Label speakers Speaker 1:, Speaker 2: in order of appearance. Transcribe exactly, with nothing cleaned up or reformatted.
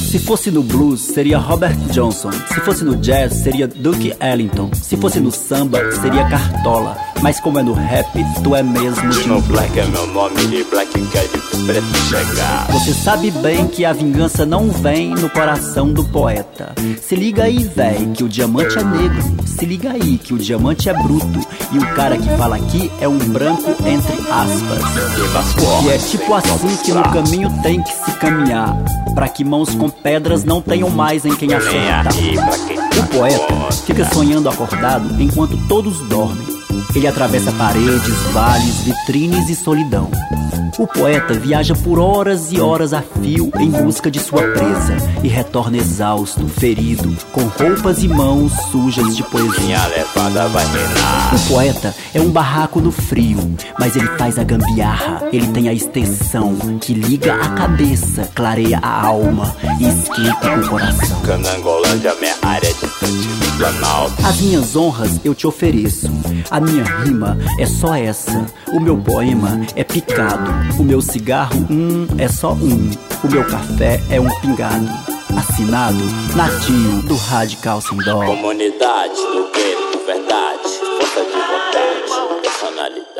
Speaker 1: Se fosse no blues, seria Robert Johnson. Se fosse no jazz, seria Duke Ellington. Se fosse no samba, seria Cartola. Mas como é no rap, tu é mesmo
Speaker 2: Tino Black é meu nome e Black quer de preto chegar.
Speaker 1: Você sabe bem que a vingança não vem no coração do poeta. Se liga aí, véi, que o diamante é negro. Se liga aí que o diamante é bruto. E o cara que fala aqui é um branco entre aspas. Porque é tipo assim que no caminho tem que se caminhar, pra que mãos com pedras não tenham mais em quem acertar. O poeta fica sonhando acordado enquanto todos dormem. Ele atravessa paredes, vales, vitrines e solidão. O poeta viaja por horas e horas a fio em busca de sua presa e retorna exausto, ferido, com roupas e mãos sujas de poesia.
Speaker 2: Minha levada vai reinar.
Speaker 1: O poeta é um barraco no frio, mas ele faz a gambiarra. Ele tem a extensão que liga a cabeça, clareia a alma e esquenta o coração.
Speaker 2: Canangolândia, minha área distante do Planalto.
Speaker 1: As minhas honras eu te ofereço. A minha rima é só essa. O meu poema é picado. O meu cigarro, hum, é só um. O meu café é um pingado. Assinado Natinho do Radical Sem Dó.
Speaker 2: Comunidade do gueto, verdade, força de vontade, personalidade.